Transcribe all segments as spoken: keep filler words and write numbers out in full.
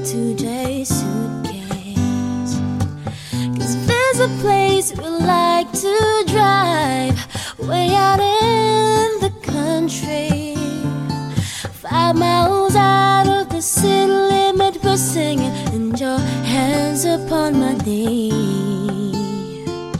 two-day suitcase. 'Cause there's a place we like to drive, way out in the country, five miles out of the city limit. We're singing, and your hands upon my knee.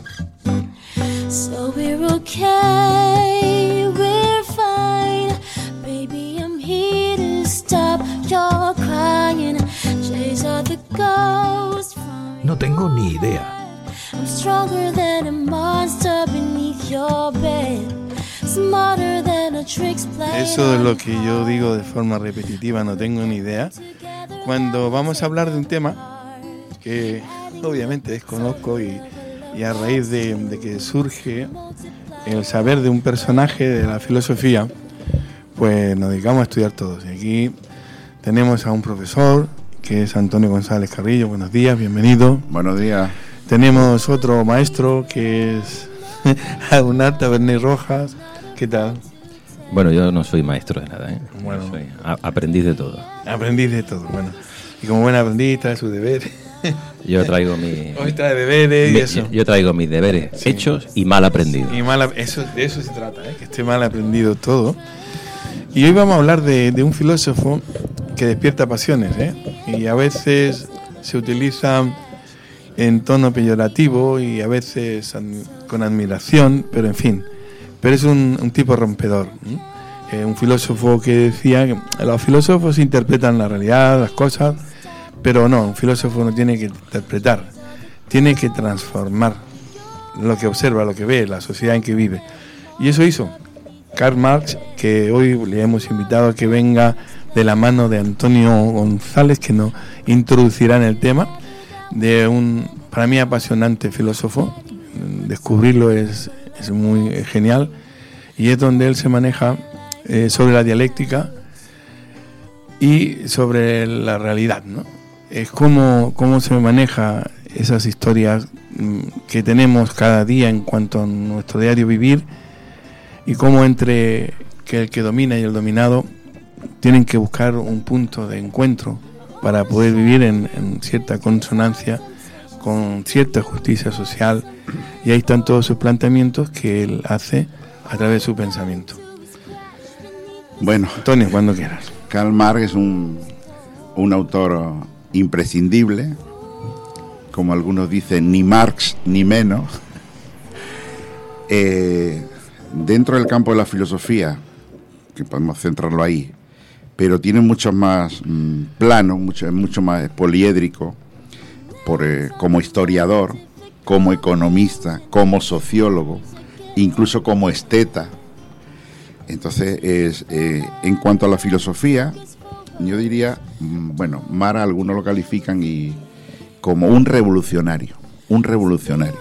So we're okay, we're fine, baby, I'm here to stop your crying, chase all the ghosts from. No tengo ni idea. I'm stronger than a monster beneath your bed, smarter than a trick's play. Eso es lo que yo digo de forma repetitiva, no tengo ni idea. Cuando vamos a hablar de un tema que obviamente desconozco y, y a raíz de, de que surge el saber de un personaje de la filosofía, pues nos dedicamos a estudiar todos. Y aquí tenemos a un profesor que es Antonio González Carrillo. Buenos días, bienvenido. Buenos días. Tenemos otro maestro que es Agunar Taberner Rojas. ¿Qué tal? Bueno, yo no soy maestro de nada, ¿eh? Bueno. Soy a- aprendiz de todo. Aprendiz de todo, bueno. Y como buen aprendiz trae sus deberes. Yo traigo mi, Hoy trae deberes mi- y eso. yo traigo mis deberes Sí. hechos y mal aprendidos. Y mal, eso, de eso se trata, ¿eh? Que esté mal aprendido todo. Y hoy vamos a hablar de, de un filósofo que despierta pasiones, ¿eh? Y a veces se utiliza en tono peyorativo y a veces admi- con admiración, pero en fin. Pero es un, un tipo rompedor, ¿eh? Eh, un filósofo que decía que los filósofos interpretan la realidad, las cosas, pero no, un filósofo no tiene que interpretar, tiene que transformar lo que observa, lo que ve, la sociedad en que vive. Y eso hizo Karl Marx, que hoy le hemos invitado a que venga de la mano de Antonio González, que nos introducirá en el tema, de un, para mí, apasionante filósofo. Descubrirlo es, es muy genial, y es donde él se maneja eh, sobre la dialéctica y sobre la realidad, ¿no? Es cómo, cómo se maneja esas historias mm, que tenemos cada día en cuanto a nuestro diario vivir, y cómo entre que el que domina y el dominado tienen que buscar un punto de encuentro para poder vivir en, en cierta consonancia con cierta justicia social, y ahí están todos sus planteamientos que él hace a través de su pensamiento. Bueno, Antonio, cuando quieras. Karl Marx es un, un autor imprescindible, como algunos dicen, ni Marx ni menos. Eh, dentro del campo de la filosofía, que podemos centrarlo ahí, pero tiene muchos más mmm, planos, mucho, mucho más poliédrico, por, eh, como historiador, como economista, como sociólogo, incluso como esteta. Entonces, es, eh, en cuanto a la filosofía, yo diría, mmm, bueno, Mara algunos lo califican y como un revolucionario, un revolucionario.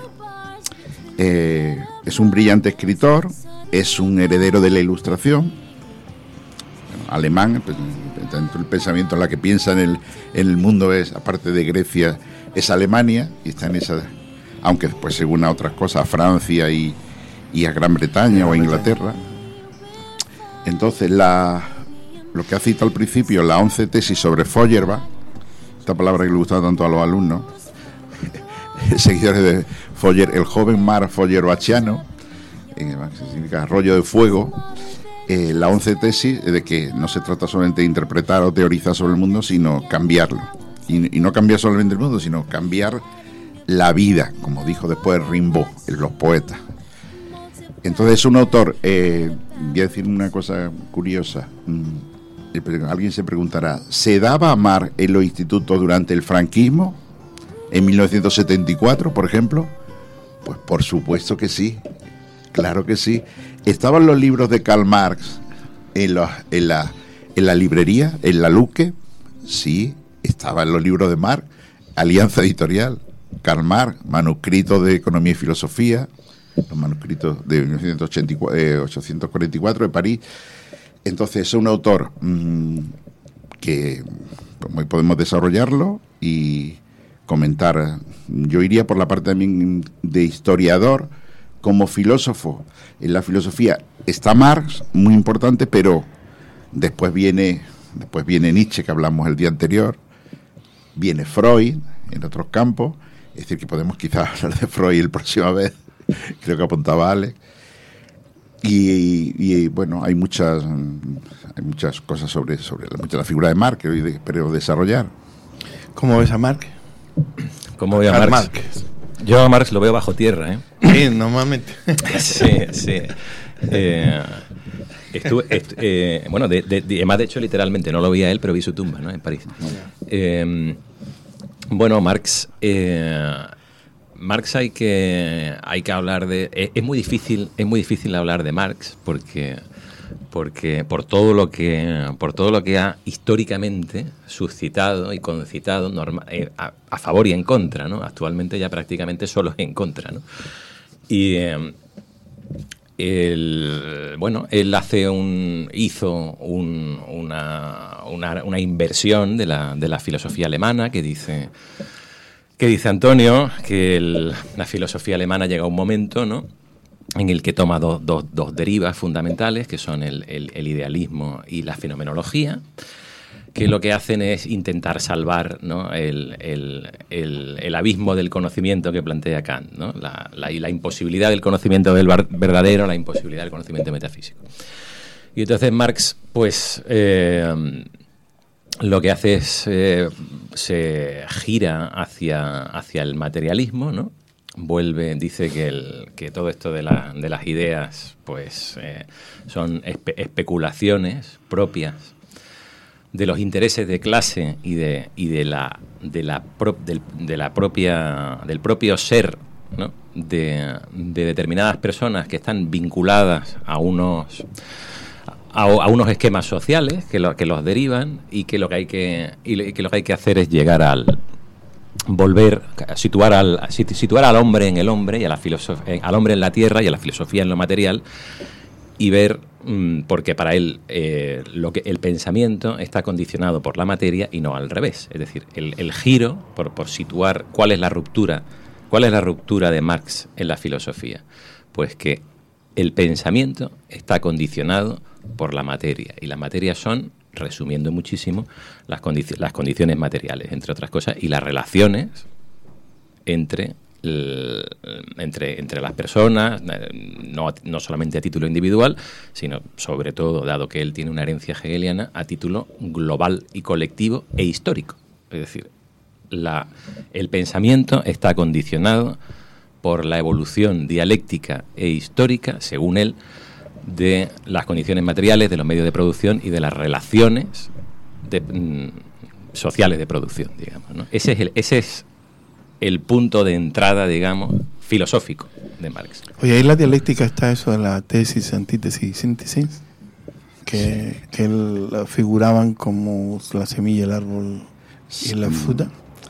Eh, es un brillante escritor, es un heredero de la Ilustración, bueno, alemán, pues, dentro del pensamiento en la que piensa en el, en el mundo es, aparte de Grecia, es Alemania, y está en esa, aunque después según a otras cosas, a Francia y, y a Gran Bretaña o a Inglaterra. Entonces, la, lo que ha citado al principio, la once tesis sobre Feuerbach, esta palabra que le gustaba tanto a los alumnos, seguidores de Feuer, el joven mar feuerbachiano, eh, que significa rollo de fuego, eh, la once tesis de que no se trata solamente de interpretar o teorizar sobre el mundo, sino cambiarlo. Y, y no cambiar solamente el mundo, sino cambiar la vida, como dijo después Rimbaud, en Los Poetas. Entonces es un autor, eh, voy a decir una cosa curiosa, mm, alguien se preguntará, ¿se daba a amar en los institutos durante el franquismo? ¿En mil novecientos setenta y cuatro, por ejemplo? Pues por supuesto que sí, claro que sí. ¿Estaban los libros de Karl Marx en, los, en, la, en la librería, en la Luque? Sí, estaban los libros de Marx, Alianza Editorial, Karl Marx, manuscritos de Economía y Filosofía, los manuscritos de mil novecientos ochenta y cuatro, eh, ochocientos cuarenta y cuatro de París. Entonces es un autor mmm, que pues, hoy podemos desarrollarlo y comentar. Yo iría por la parte también de historiador. Como filósofo, en la filosofía está Marx, muy importante, pero después viene, después viene Nietzsche, que hablamos el día anterior, viene Freud en otros campos, es decir, que podemos quizás hablar de Freud la próxima vez, creo que apuntaba Alex. Y, y, y bueno, hay muchas hay muchas cosas sobre, sobre la, mucha la figura de Marx que hoy espero desarrollar. ¿Cómo ves a Marx? ¿Cómo veo a Karl Marx? Marx. Yo a Marx lo veo bajo tierra, ¿eh? Sí, normalmente. Sí, sí. Eh, estuve, est- eh, bueno, de, de, de, además de hecho literalmente no lo vi a él, pero vi su tumba, ¿no? En París. Eh, bueno, Marx, eh, Marx hay que hay que hablar de, es, es muy difícil, es muy difícil hablar de Marx porque porque por todo lo que por todo lo que ha históricamente suscitado y concitado norma, eh, a, a favor y en contra, ¿no? Actualmente ya prácticamente solo en contra, ¿no? Y eh, el, bueno, él hace un hizo un, una, una, una inversión de la, de la filosofía alemana que dice que dice Antonio que el, la filosofía alemana llega a un momento, ¿no?, en el que toma dos, dos, dos derivas fundamentales, que son el, el, el idealismo y la fenomenología, que lo que hacen es intentar salvar, ¿no?, el, el, el, el abismo del conocimiento que plantea Kant, ¿no?, la, la, la imposibilidad del conocimiento del verdadero, la imposibilidad del conocimiento metafísico. Y entonces Marx, pues, eh, lo que hace es, eh, se gira hacia, hacia el materialismo, ¿no? Vuelve, dice que, el, que todo esto de, la, de las ideas, pues, eh, son espe- especulaciones propias de los intereses de clase y de y de la de la pro, del, de la propia del propio ser, ¿no?, de, de determinadas personas que están vinculadas a unos a, a unos esquemas sociales que lo, que los derivan y que lo que hay que y que lo que hay que hacer es llegar al volver a situar al a situar al hombre en el hombre y a la filosof- al hombre en la tierra y a la filosofía en lo material, y ver, mmm, porque para él eh, lo que el pensamiento está condicionado por la materia y no al revés. Es decir, el, el giro por, por situar cuál es la ruptura, cuál es la ruptura de Marx en la filosofía. Pues que el pensamiento está condicionado por la materia, y la materia son, resumiendo muchísimo, las, condici- las condiciones materiales, entre otras cosas, y las relaciones entre el, entre, entre las personas, no, no solamente a título individual, sino sobre todo, dado que él tiene una herencia hegeliana, a título global y colectivo e histórico. Es decir, la, el pensamiento está condicionado por la evolución dialéctica e histórica, según él, de las condiciones materiales, de los medios de producción y de las relaciones de, mm, sociales de producción, digamos, ¿no? Ese es el, ese es el punto de entrada, digamos, filosófico de Marx. Oye, ahí en la dialéctica está eso de la tesis, antítesis, síntesis, que, que él, la figuraban como la semilla, el árbol y la fruta.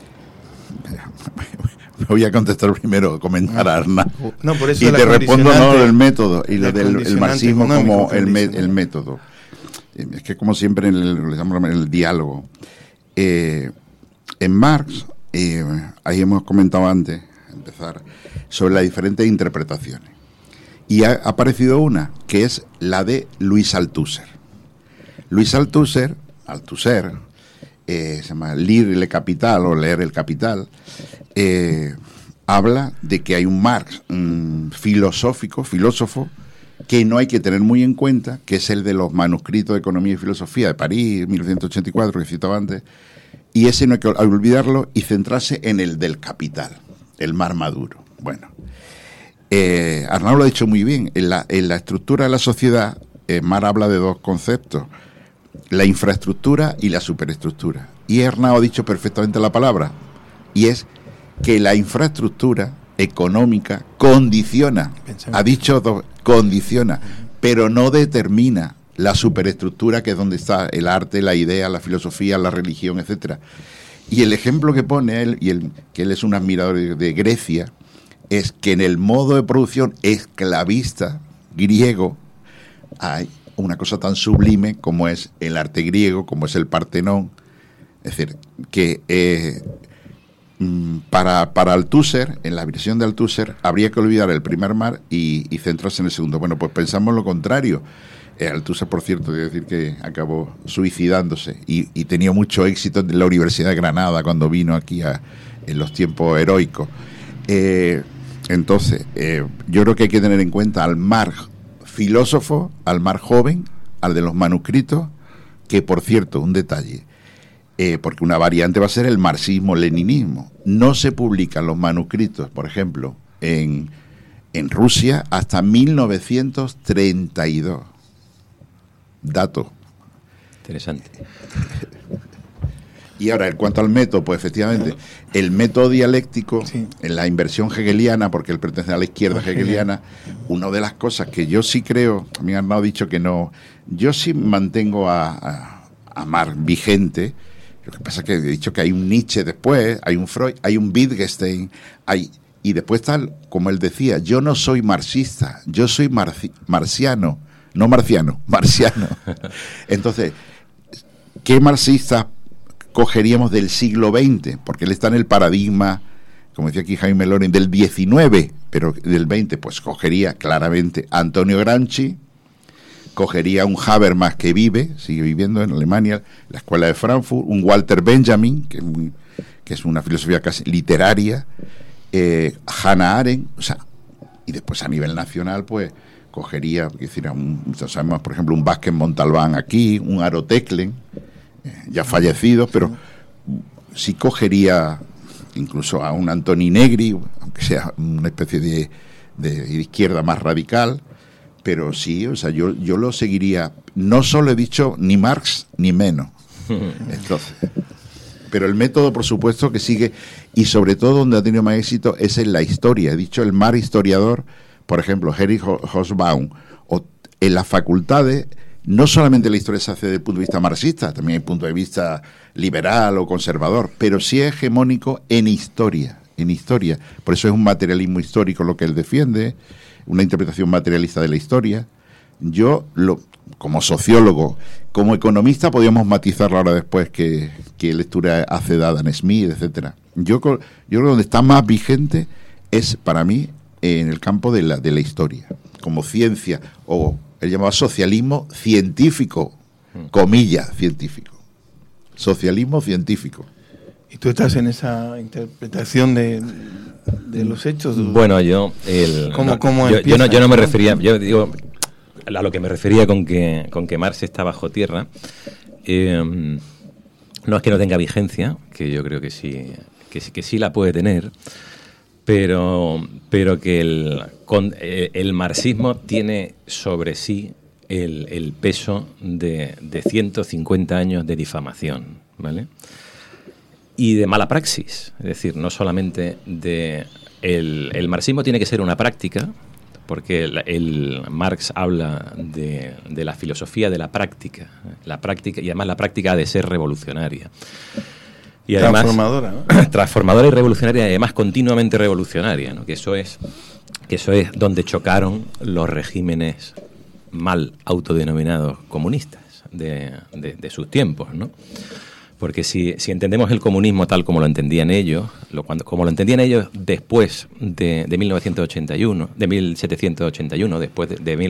Me voy a contestar primero, comentar a Arnau. No, por eso y la te respondo no condicionante- del método y lo la del el condicionante marxismo como económico, el, me- condicionante. el método. Eh, Es que como siempre en el, le llamamos el diálogo. Eh, en Marx, eh, ahí hemos comentado antes, empezar, sobre las diferentes interpretaciones. Y ha, ha aparecido una, que es la de Luis Althusser. Luis Althusser, Althusser, eh, se llama Leer el Capital o Leer el Capital, eh, habla de que hay un Marx mm, filosófico, filósofo, que no hay que tener muy en cuenta, que es el de los manuscritos de Economía y Filosofía de París, mil novecientos ochenta y cuatro, que citaba antes, y ese no hay que olvidarlo y centrarse en el del Capital, el mar Maduro. Bueno, eh, Arnau lo ha dicho muy bien, en la, en la estructura de la sociedad, eh, Mar habla de dos conceptos, la infraestructura y la superestructura. Y Arnau ha dicho perfectamente la palabra, y es que la infraestructura económica condiciona, ha dicho dos, condiciona, pero no determina la superestructura, que es donde está el arte, la idea, la filosofía, la religión, etcétera. Y el ejemplo que pone él, y el, que él es un admirador de, de Grecia, es que en el modo de producción esclavista griego hay una cosa tan sublime como es el arte griego, como es el Partenón. Es decir, que eh, para, para Althusser, en la visión de Althusser, habría que olvidar el primer mar y, y centrarse en el segundo. Bueno, pues pensamos lo contrario. Eh, Althusser, por cierto, debo decir que acabó suicidándose y, y tenía mucho éxito en la Universidad de Granada cuando vino aquí a, en los tiempos heroicos. Eh, entonces, eh, yo creo que hay que tener en cuenta al Marx filósofo, al Marx joven, al de los manuscritos, que, por cierto, un detalle, eh, porque una variante va a ser el marxismo-leninismo. No se publican los manuscritos, por ejemplo, en, en Rusia hasta mil novecientos treinta y dos. Dato. Interesante. Y ahora, en cuanto al método, pues efectivamente, el método dialéctico, sí, en la inversión hegeliana, porque él pertenece a la izquierda hegeliana, una de las cosas que yo sí creo, a mí Arnaud ha dicho que no, yo sí mantengo a, a, a Marx vigente. Lo que pasa es que he dicho que hay un Nietzsche después, hay un Freud, hay un Wittgenstein, hay, y después tal, como él decía, yo no soy marxista, yo soy marci, marciano, no marciano, marciano. Entonces, ¿qué marxistas cogeríamos del siglo veinte? Porque él está en el paradigma, como decía aquí Jaime Loren, del diecinueve, pero del veinte, pues cogería claramente a Antonio Gramsci, cogería un Habermas que vive, sigue viviendo en Alemania, la Escuela de Frankfurt, un Walter Benjamin, que es, muy, que es una filosofía casi literaria, eh, Hannah Arendt, o sea, y después a nivel nacional, pues cogería, es decir, un, sabemos, por ejemplo, un Vázquez Montalbán aquí, un Aro Teclen, eh, ya fallecido, pero sí cogería incluso a un Antoni Negri, aunque sea una especie de, de, de izquierda más radical, pero sí, o sea, yo, yo lo seguiría, no solo he dicho ni Marx ni menos. Entonces, pero el método, por supuesto, que sigue, y sobre todo donde ha tenido más éxito es en la historia. He dicho el Marx historiador, por ejemplo, Erich Hobsbawm, o en las facultades, no solamente la historia se hace desde el punto de vista marxista, también desde el punto de vista liberal o conservador, pero sí es hegemónico en historia, en historia. Por eso es un materialismo histórico lo que él defiende, una interpretación materialista de la historia. Yo, lo, como sociólogo, como economista, podríamos matizarlo ahora después que, que lectura hace de Adam Smith, etcétera. Yo, yo creo que donde está más vigente es, para mí, en el campo de la, de la historia, como ciencia, o el llamado socialismo científico, comillas, científico. Socialismo científico. ¿Y tú estás en esa interpretación de, de los hechos? Bueno, yo... El, ¿Cómo, no, cómo yo, yo, no, yo no me ¿no? refería... Yo digo, a lo que me refería con que, con que Marx está bajo tierra, eh, no es que no tenga vigencia, que yo creo que sí, que, que sí la puede tener, pero, pero que el, con, eh, el marxismo tiene sobre sí el, el peso de, de ciento cincuenta años de difamación, ¿vale? Y de mala praxis, es decir, no solamente de... El, el marxismo tiene que ser una práctica, porque el, el Marx habla de, de la filosofía de la práctica, la práctica, y además la práctica ha de ser revolucionaria. Y además, transformadora, ¿no? Transformadora y revolucionaria, y además continuamente revolucionaria, ¿no? Que eso es, que eso es donde chocaron los regímenes mal autodenominados comunistas de, de, de sus tiempos, ¿no? Porque si, si entendemos el comunismo tal como lo entendían ellos, lo, cuando, como lo entendían ellos después de, de mil novecientos ochenta y uno, de mil setecientos ochenta y uno, después de, de mil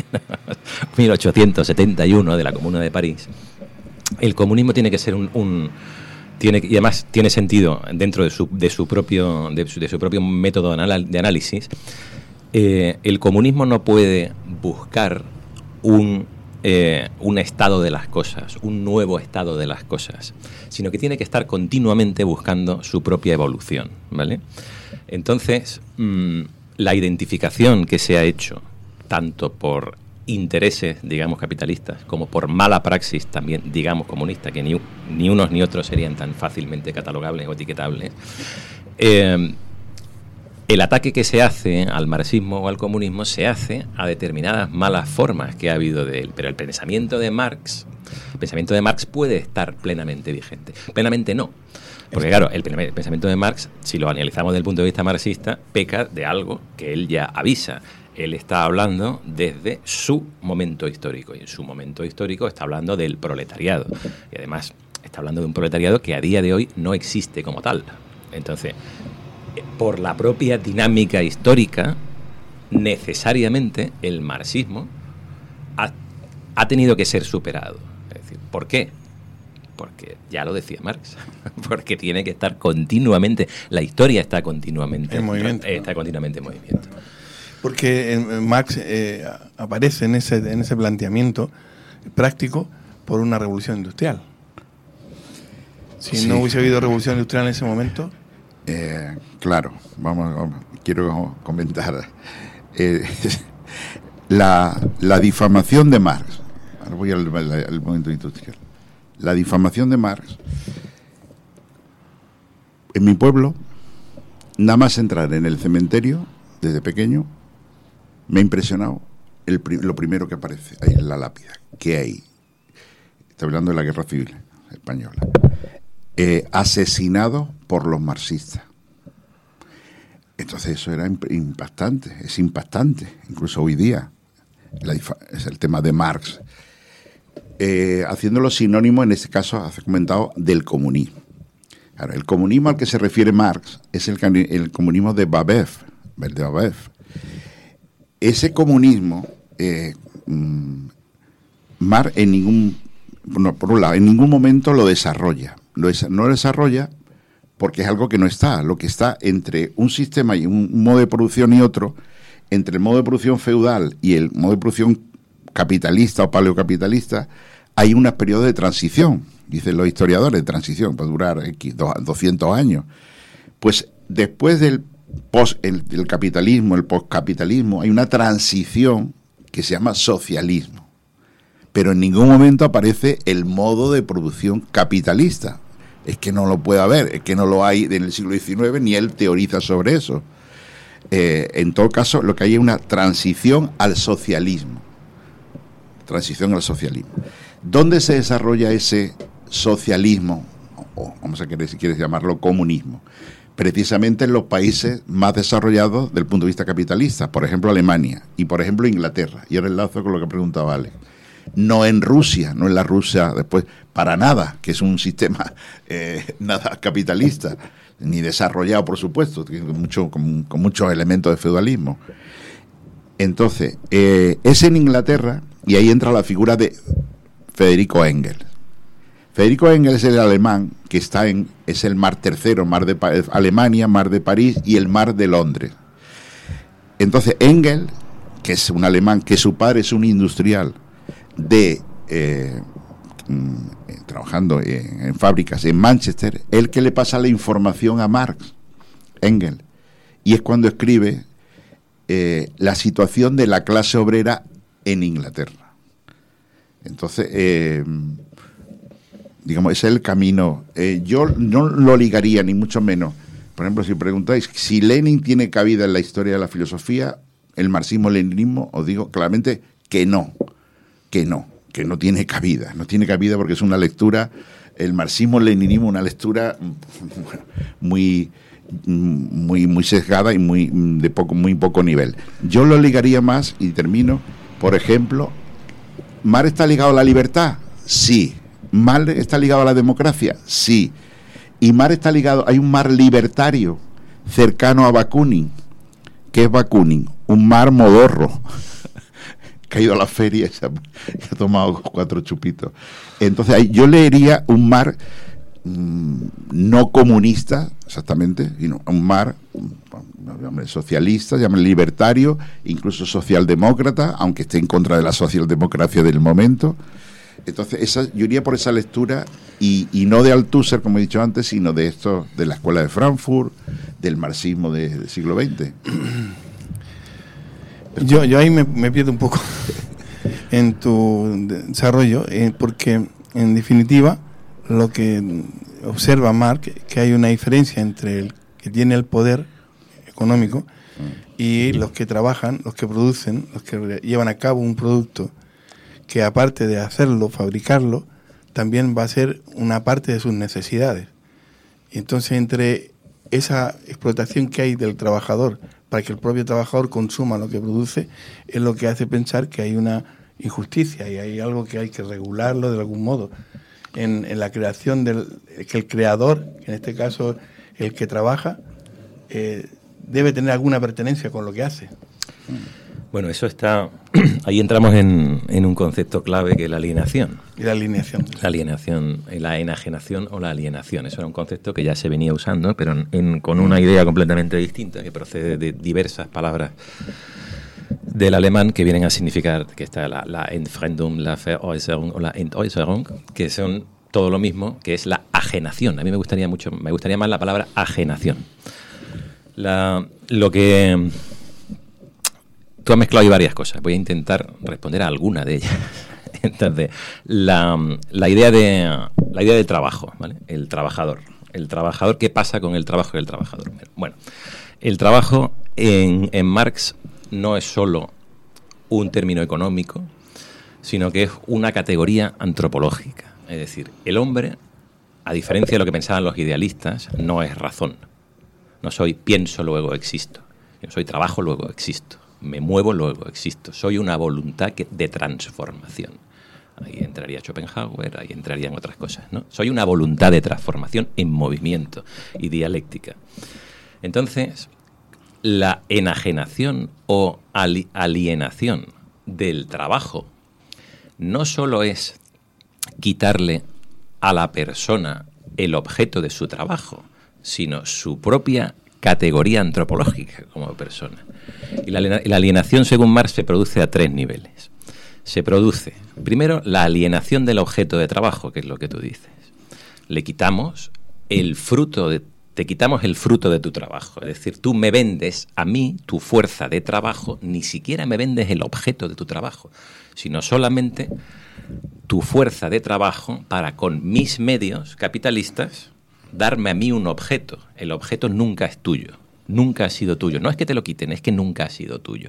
ochocientos setenta y uno, de la Comuna de París, el comunismo tiene que ser un... un tiene, y además tiene sentido dentro de su, de su, propio, de su, de su propio método de análisis. Eh, el comunismo no puede buscar un... Eh, un estado de las cosas, un nuevo estado de las cosas, sino que tiene que estar continuamente buscando su propia evolución, ¿vale? Entonces, mmm, la identificación que se ha hecho, tanto por intereses, digamos, capitalistas, como por mala praxis también, digamos, comunista, que ni, ni unos ni otros serían tan fácilmente catalogables o etiquetables, eh, el ataque que se hace al marxismo o al comunismo se hace a determinadas malas formas que ha habido de él. Pero el pensamiento de Marx, el pensamiento de Marx puede estar plenamente vigente. Plenamente no. Porque claro, el pensamiento de Marx, si lo analizamos desde el punto de vista marxista, peca de algo que él ya avisa. Él está hablando desde su momento histórico. Y en su momento histórico está hablando del proletariado. Y además está hablando de un proletariado que a día de hoy no existe como tal. Entonces... por la propia dinámica histórica, necesariamente el marxismo ha ha tenido que ser superado. Es decir, ¿por qué? Porque ya lo decía Marx, porque tiene que estar continuamente, la historia está continuamente en movimiento, está ¿no? continuamente en movimiento. Porque en Marx eh, aparece en ese, en ese planteamiento práctico por una revolución industrial. Si sí. no hubiese habido revolución industrial en ese momento... Eh, claro, vamos, vamos, quiero comentar eh, la, la difamación de Marx. Ahora voy al, al, al momento industrial. La difamación de Marx, en mi pueblo, nada más entrar en el cementerio, desde pequeño, me ha impresionado el, lo primero que aparece, ahí en la lápida. ¿Qué hay? Estoy hablando de la Guerra Civil Española. Eh, asesinado por los marxistas. Entonces eso era impactante, es impactante, incluso hoy día. La, es el tema de Marx. Eh, haciéndolo sinónimo, en este caso, hace comentado, del comunismo. Ahora, el comunismo al que se refiere Marx es el, el comunismo de Babev, de Babev. Ese comunismo, eh, Marx en ningún, no, por un lado, en ningún momento lo desarrolla. Lo des, no lo desarrolla porque es algo que no está. Lo que está entre un sistema y un modo de producción y otro, entre el modo de producción feudal y el modo de producción capitalista o paleocapitalista, hay un periodo de transición, dicen los historiadores, de transición, puede durar X, doscientos años. Pues después del post, el, el capitalismo, el postcapitalismo, hay una transición que se llama socialismo. Pero en ningún momento aparece el modo de producción capitalista. Es que no lo puede haber, es que no lo hay en el siglo diecinueve, ni él teoriza sobre eso. Eh, en todo caso, lo que hay es una transición al socialismo. Transición al socialismo. ¿Dónde se desarrolla ese socialismo? O vamos a querer, si quieres llamarlo, comunismo. Precisamente en los países más desarrollados desde el punto de vista capitalista. Por ejemplo, Alemania y, por ejemplo, Inglaterra. Y ahora enlazo con lo que preguntaba Alex. No en Rusia, no en la Rusia después, para nada, que es un sistema eh, nada capitalista, ni desarrollado, por supuesto, mucho, con, con muchos elementos de feudalismo. Entonces, eh, es en Inglaterra, y ahí entra la figura de Federico Engels. Federico Engels es el alemán que está en, es el mar tercero, mar de pa- Alemania, mar de París y el mar de Londres. Entonces, Engels, que es un alemán, que su padre es un industrial, de eh, mm, trabajando en, en fábricas en Manchester, el que le pasa la información a Marx, Engels, y es cuando escribe eh, la situación de la clase obrera en Inglaterra. Entonces, eh, digamos, ese es el camino. Eh, yo no lo ligaría, ni mucho menos. Por ejemplo, si preguntáis si Lenin tiene cabida en la historia de la filosofía, el marxismo-leninismo, os digo claramente que no. que no, que no tiene cabida, no tiene cabida porque es una lectura, el marxismo-leninismo, una lectura muy, muy, muy sesgada y muy de poco, muy poco nivel. Yo lo ligaría más, y termino, por ejemplo, ¿Marx está ligado a la libertad? Sí. ¿Marx está ligado a la democracia? Sí. Y Marx está ligado, hay un Marx libertario cercano a Bakunin. ¿Qué es Bakunin? Un Marx modorro. Que ha ido a la feria y se ha, se ha tomado cuatro chupitos. Entonces, ahí yo leería un Marx mmm, no comunista, exactamente, sino un Marx um, socialista, llame libertario, incluso socialdemócrata, aunque esté en contra de la socialdemocracia del momento. Entonces, esa, yo iría por esa lectura y, y no de Althusser, como he dicho antes, sino de esto, de la escuela de Frankfurt, del marxismo de, del siglo veinte. Yo, yo ahí me, me pierdo un poco en tu desarrollo, eh, porque en definitiva lo que observa Marx, que hay una diferencia entre el que tiene el poder económico y los que trabajan, los que producen, los que llevan a cabo un producto que aparte de hacerlo, fabricarlo, también va a ser una parte de sus necesidades. Y entonces entre esa explotación que hay del trabajador para que el propio trabajador consuma lo que produce, es lo que hace pensar que hay una injusticia y hay algo que hay que regularlo de algún modo. En, en la creación del que el creador, en este caso el que trabaja, eh, debe tener alguna pertenencia con lo que hace. Bueno, eso está ahí entramos en, en un concepto clave que es la alienación. Y la alineación. La alienación, la enajenación o la alienación. Eso era un concepto que ya se venía usando, pero en, en, con una idea completamente distinta, que procede de diversas palabras del alemán que vienen a significar, que está la, la Entfremdung, la Veräußerung o la Entäußerung, que son todo lo mismo, que es la ajenación. A mí me gustaría mucho, me gustaría más la palabra ajenación. La, lo que tú has mezclado ahí varias cosas. Voy a intentar responder a alguna de ellas. Entonces, la, la idea de la idea del trabajo, ¿vale? El trabajador. El trabajador, ¿qué pasa con el trabajo y el trabajador? Bueno, el trabajo en, en Marx no es solo un término económico, sino que es una categoría antropológica. Es decir, el hombre, a diferencia de lo que pensaban los idealistas, no es razón. No soy pienso, luego existo. Yo soy trabajo, luego existo. Me muevo, luego existo. Soy una voluntad que, de transformación. Ahí entraría Schopenhauer, ahí entrarían otras cosas, ¿no? Soy una voluntad de transformación en movimiento y dialéctica. Entonces, la enajenación o ali- alienación del trabajo no solo es quitarle a la persona el objeto de su trabajo, sino su propia categoría antropológica como persona. Y la, la alienación, según Marx, se produce a tres niveles. Se produce, primero, la alienación del objeto de trabajo, que es lo que tú dices. Le quitamos el fruto de Te quitamos el fruto de tu trabajo. Es decir, tú me vendes a mí tu fuerza de trabajo, ni siquiera me vendes el objeto de tu trabajo, sino solamente tu fuerza de trabajo para, con mis medios capitalistas, darme a mí un objeto. El objeto nunca es tuyo, nunca ha sido tuyo. No es que te lo quiten, es que nunca ha sido tuyo.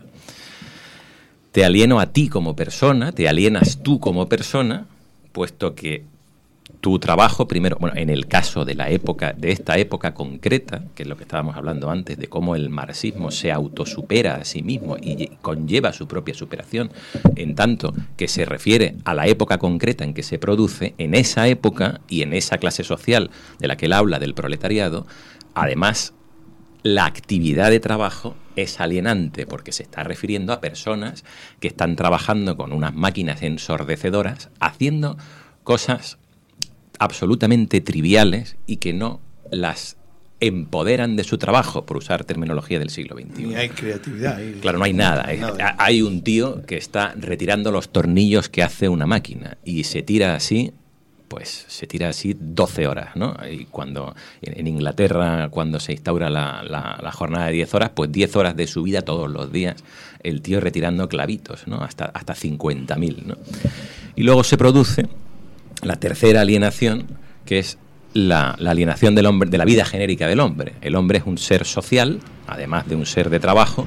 Te alieno a ti como persona, te alienas tú como persona, puesto que tu trabajo, primero, bueno, en el caso de la época, de esta época concreta, que es lo que estábamos hablando antes, de cómo el marxismo se autosupera a sí mismo y conlleva su propia superación, en tanto que se refiere a la época concreta en que se produce, en esa época y en esa clase social de la que él habla, del proletariado, además, la actividad de trabajo es alienante, porque se está refiriendo a personas que están trabajando con unas máquinas ensordecedoras, haciendo cosas absolutamente triviales y que no las empoderan de su trabajo, por usar terminología del siglo veintiuno. Ni hay creatividad. Hay... Claro, no hay nada. No hay nada. Hay un tío que está retirando los tornillos que hace una máquina y se tira así, pues se tira así doce horas, ¿no? Y cuando en Inglaterra, cuando se instaura la, la, la jornada de diez horas, pues diez horas de su vida todos los días, el tío retirando clavitos, ¿no? Hasta, hasta cincuenta mil, ¿no? Y luego se produce la tercera alienación, que es la, la alienación del hombre, de la vida genérica del hombre. El hombre es un ser social, además de un ser de trabajo,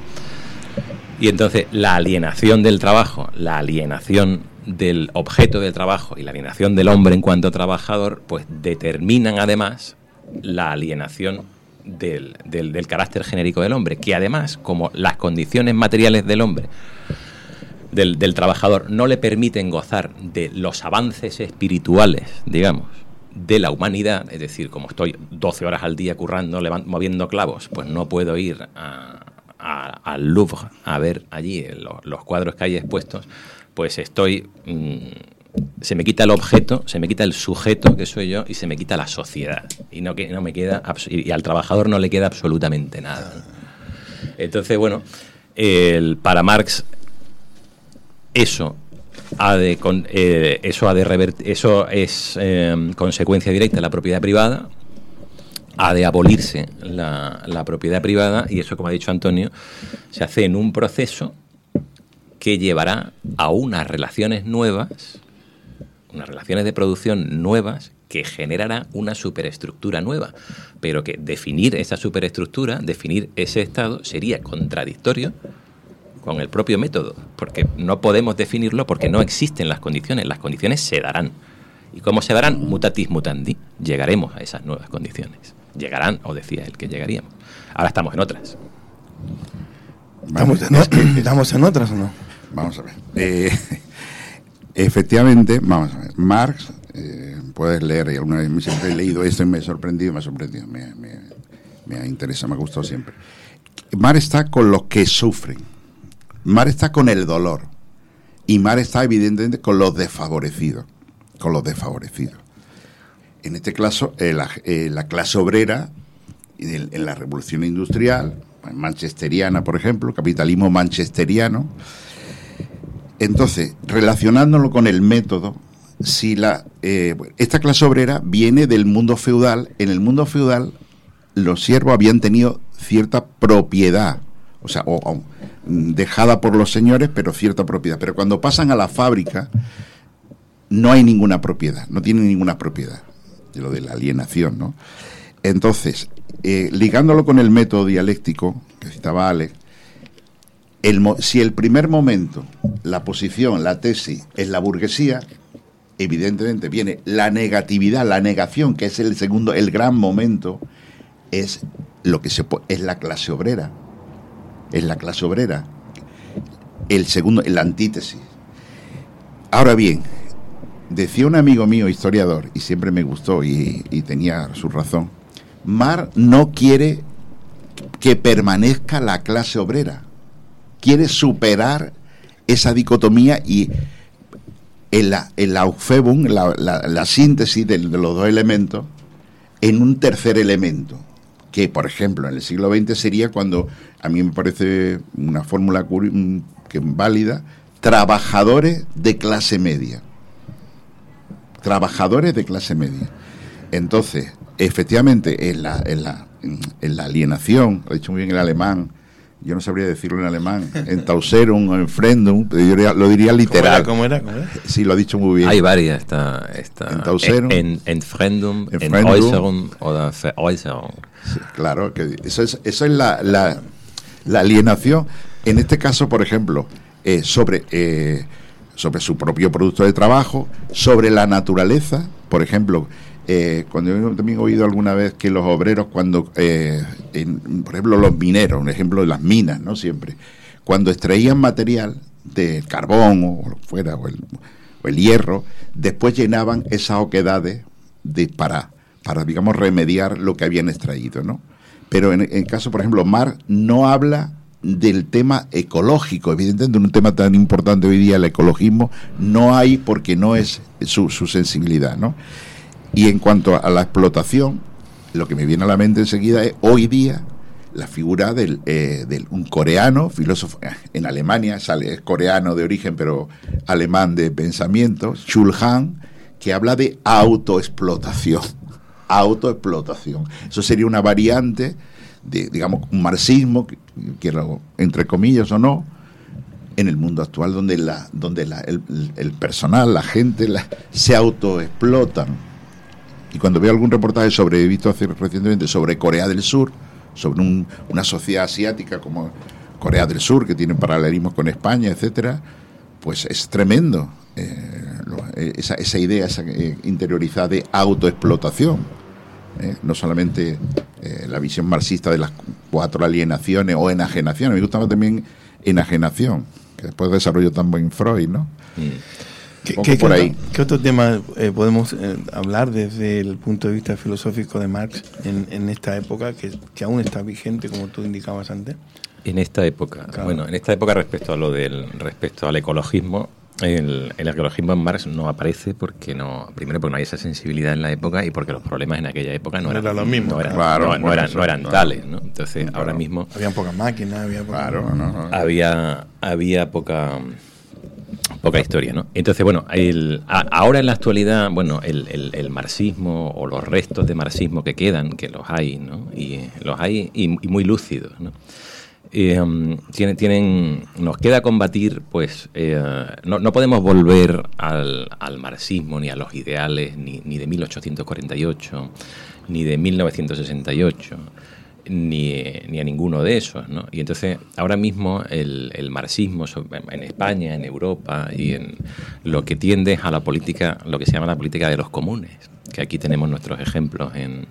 y entonces la alienación del trabajo, la alienación del objeto del trabajo y la alienación del hombre en cuanto trabajador, pues determinan además la alienación del, del, del carácter genérico del hombre, que además, como las condiciones materiales del hombre, Del, del trabajador, no le permiten gozar de los avances espirituales, digamos, de la humanidad, es decir, como estoy doce horas al día currando, levant, moviendo clavos, pues no puedo ir a, a, al Louvre a ver allí los, los cuadros que hay expuestos, pues estoy... Mmm, se me quita el objeto, se me quita el sujeto que soy yo y se me quita la sociedad. Y no, que, no me queda y al trabajador no le queda absolutamente nada, ¿no? Entonces, bueno, el, para Marx... Eso ha de, con, eh, eso ha de revertir, eso es eh, consecuencia directa de la propiedad privada, ha de abolirse la, la propiedad privada, y eso, como ha dicho Antonio, se hace en un proceso que llevará a unas relaciones nuevas, unas relaciones de producción nuevas, que generará una superestructura nueva, pero que definir esa superestructura, definir ese estado, sería contradictorio con el propio método, porque no podemos definirlo porque no existen las condiciones. Las condiciones se darán. ¿Y cómo se darán? Mutatis mutandi. Llegaremos a esas nuevas condiciones. Llegarán, o decía él que llegaríamos. Ahora estamos en otras. ¿Estamos en, es que, ¿Estamos en otras o no? Vamos a ver. Eh, efectivamente, vamos a ver. Marx, eh, puedes leer, y alguna vez me siempre he leído esto y me he sorprendido, me ha sorprendido, me, me, me ha interesado, me ha gustado siempre. Marx está con los que sufren. Marx está con el dolor. Y Marx está evidentemente con los desfavorecidos, con los desfavorecidos. En este caso, eh, la, eh, la clase obrera en, en la revolución industrial, manchesteriana, por ejemplo, capitalismo manchesteriano. Entonces, relacionándolo con el método, si la eh, esta clase obrera viene del mundo feudal, en el mundo feudal los siervos habían tenido cierta propiedad, o sea, o, o, dejada por los señores, pero cierta propiedad. Pero cuando pasan a la fábrica, no hay ninguna propiedad, no tienen ninguna propiedad, de lo de la alienación, ¿no? Entonces, eh, ligándolo con el método dialéctico, que citaba Alex, el, si el primer momento, la posición, la tesis, es la burguesía, evidentemente viene la negatividad, la negación, que es el segundo, el gran momento, es lo que se es la clase obrera. Es la clase obrera. El segundo, la antítesis. Ahora bien, decía un amigo mío, historiador, y siempre me gustó y, y tenía su razón, Marx no quiere que permanezca la clase obrera, quiere superar esa dicotomía y en la, en la Aufhebung, la, la, la síntesis de, de los dos elementos, en un tercer elemento, que por ejemplo en el siglo veinte sería cuando, a mí me parece una fórmula que válida, trabajadores de clase media. Trabajadores de clase media. Entonces, efectivamente, en la, en la, en la alienación, lo he dicho muy bien el alemán, yo no sabría decirlo en alemán, en Tauserung o en Fremdung, yo diría, lo diría literal. ¿Cómo era? ¿Cómo era? Sí, lo ha dicho muy bien. Hay varias, está, está en Tauserung, en, en Fremdung, en Äußerung o Veräußerung. Sí, claro, que eso es, eso es la, la, la alienación. En este caso, por ejemplo, eh, sobre, eh, sobre su propio producto de trabajo, sobre la naturaleza, por ejemplo, Eh, cuando yo también he oído alguna vez que los obreros cuando, eh, en, por ejemplo los mineros, un ejemplo de las minas, ¿no? Siempre, cuando extraían material del carbón o lo fuera, o el, o el hierro, después llenaban esas oquedades de, para, para, digamos, remediar lo que habían extraído, ¿no? Pero en el caso, por ejemplo, Marx no habla del tema ecológico, evidentemente un tema tan importante hoy día, el ecologismo, no hay porque no es su, su sensibilidad, ¿no? Y en cuanto a la explotación, lo que me viene a la mente enseguida es hoy día la figura del, eh, del un coreano, filósofo en Alemania, sale, es coreano de origen, pero alemán de pensamiento, Schulhan, que habla de autoexplotación. Autoexplotación. Eso sería una variante de, digamos, un marxismo, que, quiero, entre comillas o no, en el mundo actual, donde la, donde la, el, el personal, la gente, la, se autoexplotan. Y cuando veo algún reportaje sobre, he visto hace, recientemente sobre Corea del Sur, sobre un, una sociedad asiática como Corea del Sur, que tiene paralelismos con España, etcétera, pues es tremendo eh, lo, esa, esa idea esa, eh, interiorizada de autoexplotación. Eh, no solamente eh, la visión marxista de las cuatro alienaciones o enajenaciones, me gustaba también enajenación, que después desarrolló también Freud, ¿no? Mm. ¿Qué, qué, por ahí. ¿Qué otro tema eh, podemos eh, hablar desde el punto de vista filosófico de Marx en, en esta época que, que aún está vigente, como tú indicabas antes? En esta época, claro. Bueno, en esta época respecto a lo del respecto al ecologismo, el, el ecologismo en Marx no aparece porque no, primero porque no hay esa sensibilidad en la época y porque los problemas en aquella época no, no eran, era lo mismo, no eran, claro, no, bueno, no eran, eso, no eran claro, tales, ¿no? Entonces claro, ahora mismo habían pocas máquinas, había poca, claro, no, no. había había poca poca historia, ¿no? Entonces, bueno, el, a, ahora en la actualidad, bueno, el, el, el marxismo o los restos de marxismo que quedan, que los hay, ¿no? Y los hay y, y muy lúcidos, ¿no? Eh, um, tienen, tienen, nos queda combatir, pues, eh, no, no podemos volver al, al marxismo ni a los ideales ni, ni de mil ochocientos cuarenta y ocho ni de mil novecientos sesenta y ocho. Ni, ni a ninguno de esos, ¿no? Y entonces ahora mismo el, el marxismo en España, en Europa y en lo que tiende es a la política, lo que se llama la política de los comunes, que aquí tenemos nuestros ejemplos en,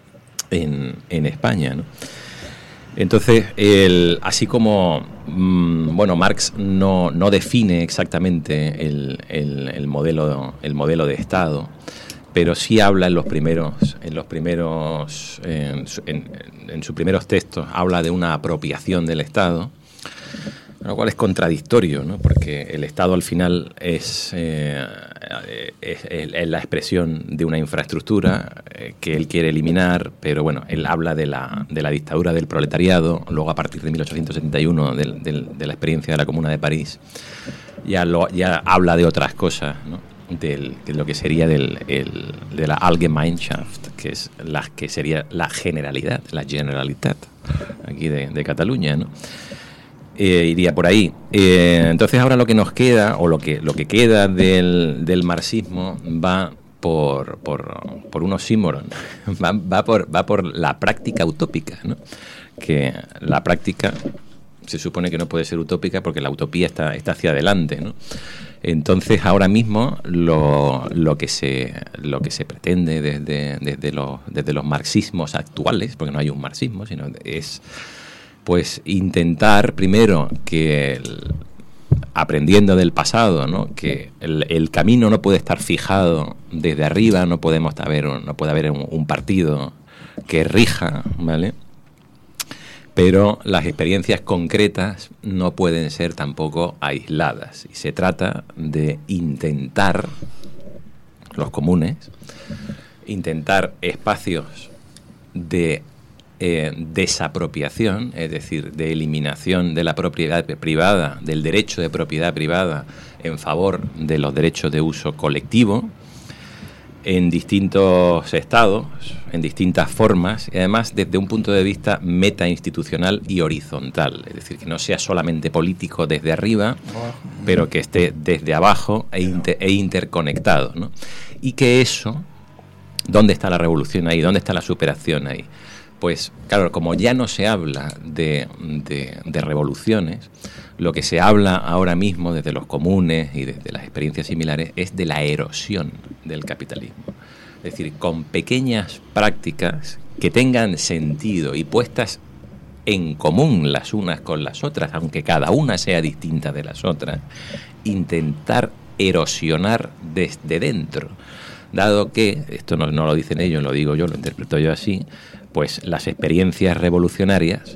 en, en España, ¿no? Entonces, el, así como mmm, bueno, Marx no, no define exactamente el, el, el modelo el modelo de Estado, pero sí habla en los primeros, en los primeros, en, en, en sus primeros textos, habla de una apropiación del Estado. Lo cual es contradictorio, ¿no? Porque el Estado al final es, eh, es, es la expresión de una infraestructura eh, que él quiere eliminar, pero bueno, él habla de la, de la dictadura del proletariado, luego a partir de mil ochocientos setenta y uno, de, de, de la experiencia de la Comuna de París, ya, lo, ya habla de otras cosas, ¿no? Del, de lo que sería del, el, de la Allgemeinschaft, que es la que sería la generalidad, la Generalitat, aquí de, de Cataluña, ¿no? Eh, iría por ahí. Eh, entonces ahora lo que nos queda, o lo que lo que queda del, del marxismo, va por, por, por un oxímoron, va, va, por, va por la práctica utópica, ¿no? Que la práctica se supone que no puede ser utópica porque la utopía está, está hacia adelante, ¿no? Entonces ahora mismo lo, lo que se lo que se pretende desde, desde, los, desde los marxismos actuales, porque no hay un marxismo, sino es pues intentar primero que el, aprendiendo del pasado, ¿no? Que el, el camino no puede estar fijado desde arriba, no podemos haber no puede haber un, un partido que rija, ¿vale? Pero las experiencias concretas no pueden ser tampoco aisladas y se trata de intentar los comunes, intentar espacios de Eh, desapropiación, es decir, de eliminación de la propiedad privada, del derecho de propiedad privada en favor de los derechos de uso colectivo en distintos estados, en distintas formas y además desde un punto de vista metainstitucional y horizontal, es decir, que no sea solamente político desde arriba, pero que esté desde abajo e, inter, e interconectado, ¿no? Y que eso, ¿dónde está la revolución ahí? ¿Dónde está la superación ahí? Pues claro, como ya no se habla de, de, de revoluciones, lo que se habla ahora mismo desde los comunes y desde las experiencias similares es de la erosión del capitalismo. Es decir, con pequeñas prácticas que tengan sentido y puestas en común las unas con las otras, aunque cada una sea distinta de las otras, intentar erosionar desde dentro. Dado que, esto no, no lo dicen ellos, lo digo yo, lo interpreto yo así, pues las experiencias revolucionarias,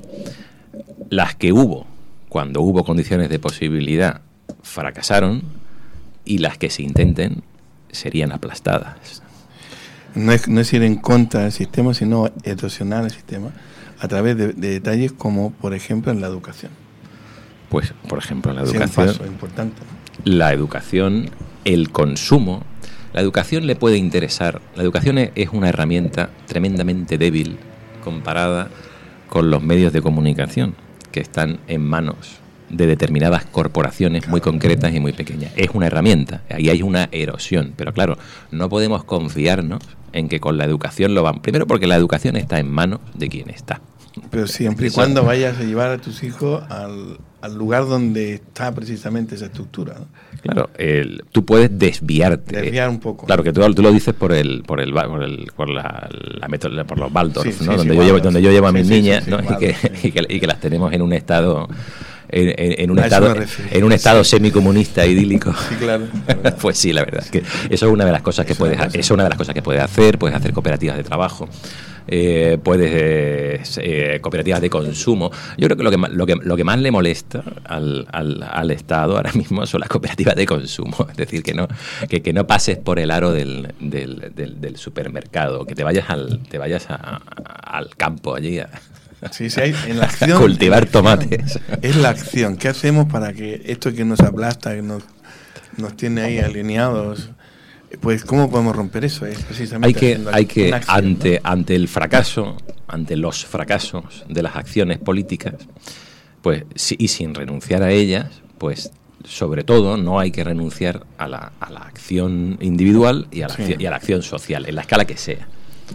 las que hubo cuando hubo condiciones de posibilidad, fracasaron, y las que se intenten serían aplastadas. No es, no es ir en contra del sistema, sino erosionar el sistema a través de, de detalles como, por ejemplo, en la educación. Pues, por ejemplo, en la educación. Es un paso importante. La educación, el consumo. La educación le puede interesar. La educación es una herramienta tremendamente débil comparada con los medios de comunicación que están en manos de determinadas corporaciones muy concretas y muy pequeñas. Es una herramienta, ahí hay una erosión, pero claro, no podemos confiarnos en que con la educación lo van. Primero porque la educación está en manos de quien está. Pero siempre y cuando vayas a llevar a tus hijos al, al lugar donde está precisamente esa estructura, ¿no? Claro, el, tú puedes desviarte. Desviar un poco. Claro, que tú, tú lo dices por el, por el, por el, por la, la metro, por los Waldorf, sí, ¿no? Sí, donde sí, yo llevo, donde yo llevo a mis sí, niñas, sí, sí, ¿no? sí, y, que, sí. y, que, y que las tenemos en un estado, en, en, en un A eso estado, me refiero. en un estado Sí. semicomunista idílico. Sí, claro. Pues sí, la verdad es que eso es una de las cosas que Eso puedes, es eso es una de las cosas que puedes hacer. Puedes hacer cooperativas de trabajo. Eh, puedes eh, cooperativas de consumo. Yo creo que lo que, lo que, lo que más le molesta al, al, al Estado ahora mismo son las cooperativas de consumo. Es decir, que no, que, que no pases por el aro del, del, del, del supermercado, que te vayas al, te vayas a, a, al campo allí a, Sí, sí, hay, en la acción, cultivar en la acción. tomates. Es la acción. ¿Qué hacemos para que esto que nos aplasta, que nos, nos tiene ahí alineados, pues cómo podemos romper eso? Es precisamente hay que, haciendo hay que una acción, ante, ¿no? ante el fracaso, ante los fracasos de las acciones políticas, pues sí, y sin renunciar a ellas, pues sobre todo no hay que renunciar a la, a la acción individual y a la, Sí. acción, y a la acción social, en la escala que sea.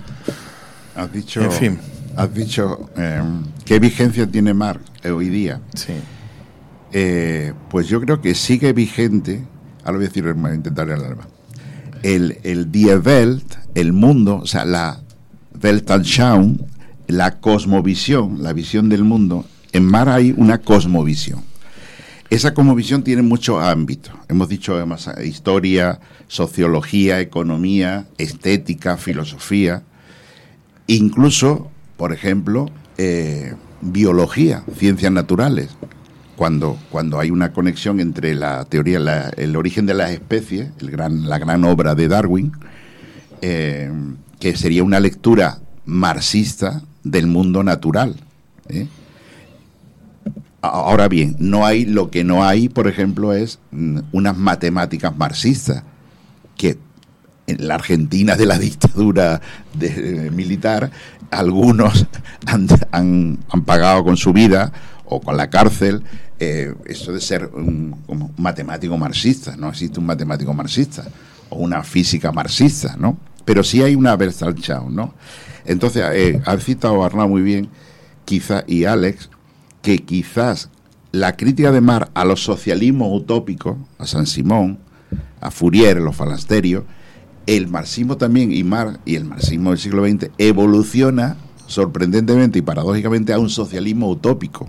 Has dicho, En fin. has dicho eh, ¿qué vigencia tiene Marx hoy día? Sí. Eh, pues yo creo que sigue vigente, ahora voy a decir, voy a intentar el alma, el, el Die Welt, el mundo, o sea, la Weltanschauung, la cosmovisión, la visión del mundo. En Marx hay una cosmovisión. Esa cosmovisión tiene muchos ámbitos. Hemos dicho además historia, sociología, economía, estética, filosofía, incluso, por ejemplo, eh, biología, ciencias naturales. cuando, cuando hay una conexión entre la teoría, la, el origen de las especies, el gran, la gran obra de Darwin, eh, que sería una lectura marxista del mundo natural, ¿eh? Ahora bien, no hay, lo que no hay, por ejemplo, es unas matemáticas marxistas, que en la Argentina de la dictadura de, de, militar, algunos han, han, han pagado con su vida o con la cárcel, eh, eso de ser un, como un matemático marxista. No existe un matemático marxista o una física marxista, ¿no? Pero sí hay una Weltanschauung, ¿no? Entonces, eh, ha citado Arnau muy bien, quizá, y Alex, que quizás la crítica de Marx a los socialismos utópicos, a Saint-Simon, a Fourier, los falasterios, el marxismo también, y Marx y el marxismo del siglo veinte, evoluciona sorprendentemente y paradójicamente a un socialismo utópico.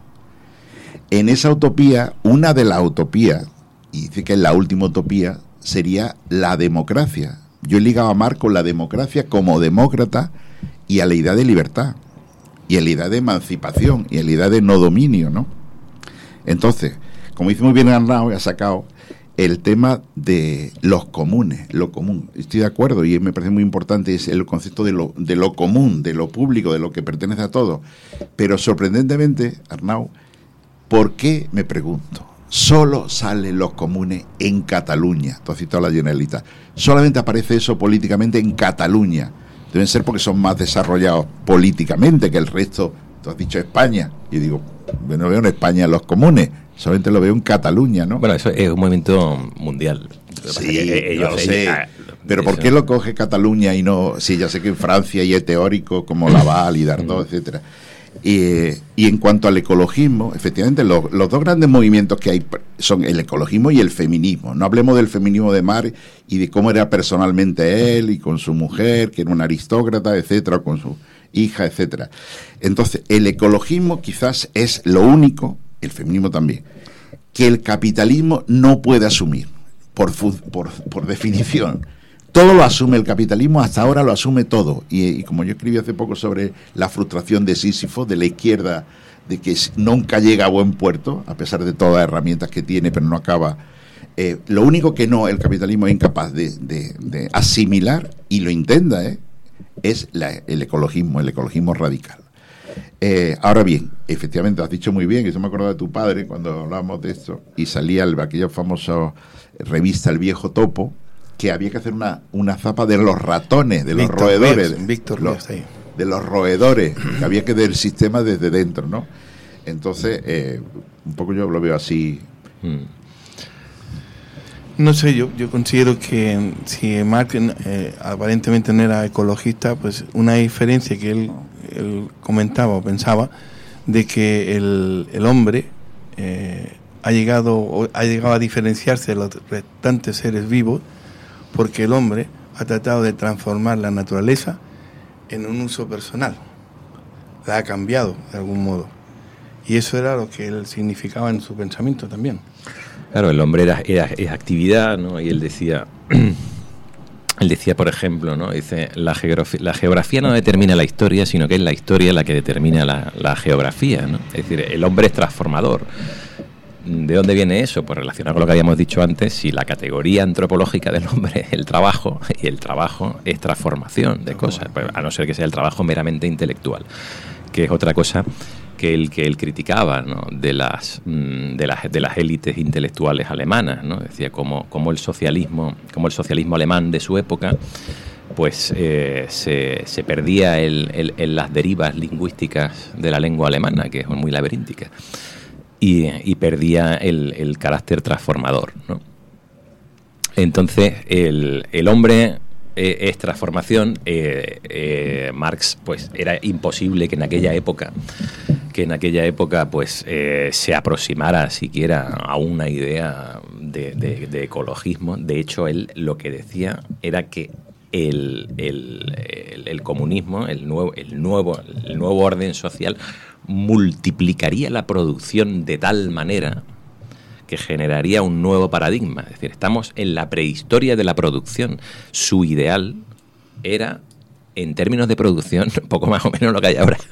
En esa utopía, una de las utopías, y dice que es la última utopía, sería la democracia. Yo he ligado a Marx con la democracia como demócrata y a la idea de libertad, y a la idea de emancipación, y a la idea de no dominio, ¿no? Entonces, como dice muy bien Arnau, ha sacado el tema de los comunes, lo común. Estoy de acuerdo, y me parece muy importante es el concepto de lo, de lo común, de lo público, de lo que pertenece a todos. Pero sorprendentemente, Arnau, ¿por qué, me pregunto, solo salen los comunes en Cataluña? Tú has citado la Generalitat. Solamente aparece eso políticamente en Cataluña. Deben ser porque son más desarrollados políticamente que el resto. Tú has dicho España. Y digo, yo no veo en España los comunes, solamente lo veo en Cataluña, ¿no? Bueno, eso es un movimiento mundial. Sí, ellos, yo lo sé. Ellos, pero ¿por qué lo coge Cataluña y no...? Sí, ya sé que en Francia hay teóricos como Laval y Dardot, etcétera. Y, y en cuanto al ecologismo, efectivamente, los, los dos grandes movimientos que hay son el ecologismo y el feminismo. No hablemos del feminismo de Marx y de cómo era personalmente él y con su mujer, que era una aristócrata, etcétera, con su hija, etcétera. Entonces, el ecologismo quizás es lo único, el feminismo también, que el capitalismo no puede asumir, por, por, por definición. Todo lo asume el capitalismo, hasta ahora lo asume todo. Y, y como yo escribí hace poco sobre la frustración de Sísifo, de la izquierda, de que nunca llega a buen puerto, a pesar de todas las herramientas que tiene, pero no acaba. Eh, lo único que no, el capitalismo es incapaz de, de, de asimilar, y lo intenta, ¿eh? es la, el ecologismo, el ecologismo radical. Eh, ahora bien, efectivamente, has dicho muy bien, que yo me acuerdo de tu padre cuando hablábamos de esto, y salía el, aquella famosa revista El Viejo Topo, que había que hacer una, una zapa de los ratones, de los Víctor roedores, Ries, Víctor los, Ries, de los roedores, que había que ver el sistema desde dentro, ¿no? Entonces, eh, un poco yo lo veo así. Hmm. No sé, yo yo considero que si Marx eh, aparentemente no era ecologista, pues una diferencia que él, él comentaba o pensaba, de que el, el hombre eh, ha llegado ha llegado a diferenciarse de los restantes seres vivos, porque el hombre ha tratado de transformar la naturaleza en un uso personal, la ha cambiado de algún modo, y eso era lo que él significaba en su pensamiento también. Claro, el hombre era, era, era actividad, ¿no? Y él decía, él decía, por ejemplo, ¿no? Dice, la geografía, la geografía no determina la historia, sino que es la historia la que determina la, la geografía, ¿no? Es decir, el hombre es transformador. ¿De dónde viene eso? Pues relacionado con lo que habíamos dicho antes, si la categoría antropológica del hombre es el trabajo, y el trabajo es transformación de cosas, pues, a no ser que sea el trabajo meramente intelectual, que es otra cosa que él, que él criticaba, ¿no? de las de las de las élites intelectuales alemanas, ¿no? Decía como, como el socialismo, como el socialismo alemán de su época, pues eh, se, se perdía el, el, en las derivas lingüísticas de la lengua alemana, que es muy laberíntica. Y, y perdía el, el carácter transformador, ¿no? Entonces, el, el hombre eh, es transformación. Eh, eh, Marx, pues, era imposible que en aquella época, que en aquella época, pues, eh, se aproximara siquiera a una idea de, de, de ecologismo. De hecho, él lo que decía era que el, el, el, el comunismo, el nuevo, el nuevo, el nuevo orden social, multiplicaría la producción de tal manera que generaría un nuevo paradigma. Es decir, estamos en la prehistoria de la producción. Su ideal era en términos de producción, poco más o menos lo que hay ahora.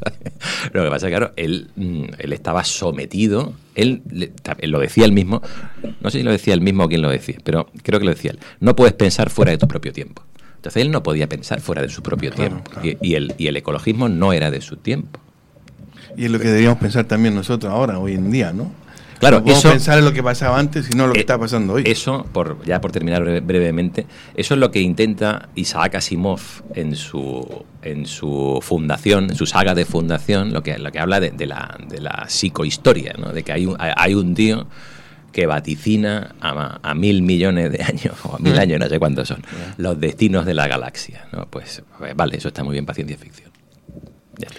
Lo que pasa es que, claro, él, él estaba sometido, él, él lo decía él mismo, no sé si lo decía él mismo o quién lo decía, pero creo que lo decía él, no puedes pensar fuera de tu propio tiempo. Entonces él no podía pensar fuera de su propio claro, tiempo, claro. Y, y, el, y el ecologismo no era de su tiempo. Y es lo que deberíamos pensar también nosotros ahora, hoy en día, ¿no? Claro, no podemos eso, pensar en lo que pasaba antes, sino lo que eh, está pasando hoy. Eso, por ya por terminar breve, brevemente, eso es lo que intenta Isaac Asimov en su en su fundación, en su saga de fundación, lo que lo que habla de, de la de la psicohistoria, ¿no? De que hay un hay un tío que vaticina a, a mil millones de años o a mil mm. años, no sé cuántos son, mm. los destinos de la galaxia, ¿no? Pues, pues vale, eso está muy bien para ciencia ficción. Ya.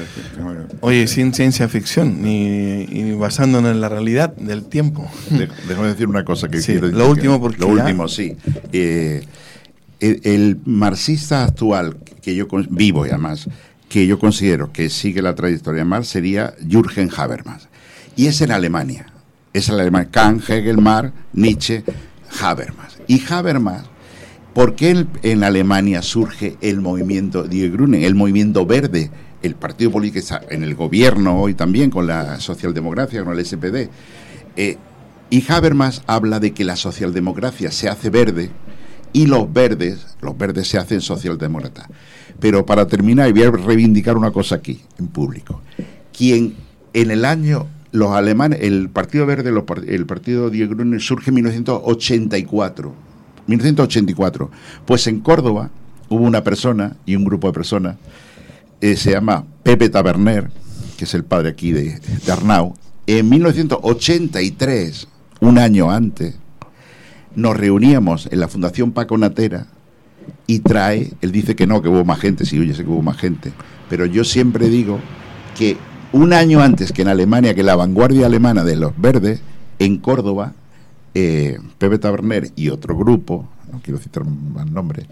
Oye, sin ciencia ficción ni, ni basándonos en la realidad del tiempo. De, déjame decir una cosa que sí, quiero decir. Lo último, porque lo ya... último, sí. Eh, el, el marxista actual que yo vivo y además que yo considero que sigue la trayectoria de Marx sería Jürgen Habermas. Y es en Alemania. Es en Alemania. Kant, Hegel, Marx, Nietzsche, Habermas. Y Habermas, ¿por qué en, en Alemania surge el movimiento Die Grünen, el movimiento verde? El partido político está en el gobierno hoy también con la socialdemocracia, con el S P D. Eh, y Habermas habla de que la socialdemocracia se hace verde y los verdes, los verdes se hacen socialdemócratas. Pero para terminar, y voy a reivindicar una cosa aquí, en público. Quien en el año, los alemanes, el Partido Verde, los, el Partido Die Grünen surge en mil novecientos ochenta y cuatro. mil novecientos ochenta y cuatro. Pues en Córdoba hubo una persona y un grupo de personas, Eh, se llama Pepe Taberner, que es el padre aquí de, de Arnau. En mil novecientos ochenta y tres, un año antes, nos reuníamos en la Fundación Paco Natera y trae, él dice que no, que hubo más gente, sí, yo sé que hubo más gente, pero yo siempre digo que un año antes que en Alemania, que la vanguardia alemana de los verdes, en Córdoba, eh, Pepe Taberner y otro grupo, no quiero citar más nombres,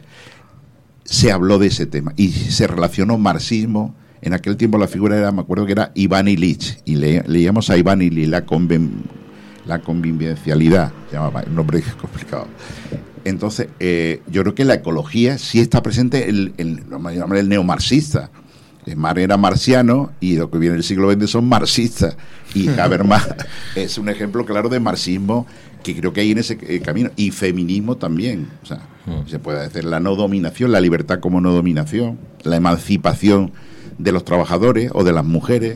se habló de ese tema y se relacionó marxismo. En aquel tiempo la figura era, me acuerdo que era Iván Ilich, y le, leíamos a Iván Ilich la, conven, la convivencialidad, se llamaba, un nombre complicado. Entonces, eh, yo creo que la ecología sí está presente, el, el, el, el neomarxista. Marx era marxiano y lo que viene del siglo veinte son marxistas. Y Habermas es un ejemplo claro de marxismo que creo que hay en ese eh, camino. Y feminismo también. O sea, mm. se puede hacer la no dominación, la libertad como no dominación, la emancipación de los trabajadores o de las mujeres.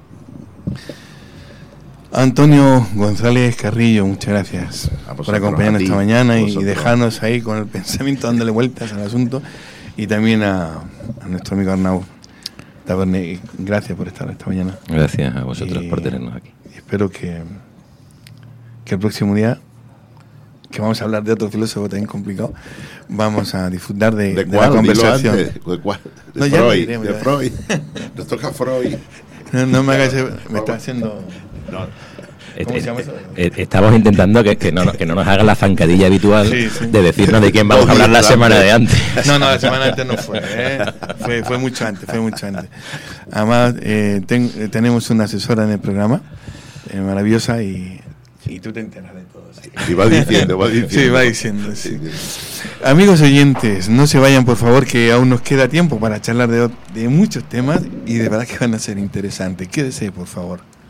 Antonio González Carrillo, muchas gracias por acompañarnos esta mañana y dejarnos ahí con el pensamiento, dándole vueltas al asunto. Y también a, a nuestro amigo Arnau. Gracias por estar esta mañana. Gracias a vosotros y, por tenernos aquí. Y espero que, que el próximo día, que vamos a hablar de otro filósofo también complicado, vamos a disfrutar de, ¿De, de la conversación. ¿De cuál? De no, Freud. Diremos, de Freud. Nos toca Freud. No, no me hagas... Me está haciendo... No. ¿Cómo se llama eso? Estamos intentando que, que, no, que no nos haga la zancadilla habitual sí, sí. de decirnos de quién vamos a hablar la semana de antes. No, no, la semana de antes no fue, ¿eh? fue. Fue mucho antes, fue mucho antes. Además, eh, ten, tenemos una asesora en el programa, eh, maravillosa, y, y tú te enteras de todo. ¿Sí? Y va diciendo, va diciendo. Sí, va diciendo, sí. Amigos oyentes, no se vayan, por favor, que aún nos queda tiempo para charlar de, de muchos temas y de verdad que van a ser interesantes. Quédese, por favor.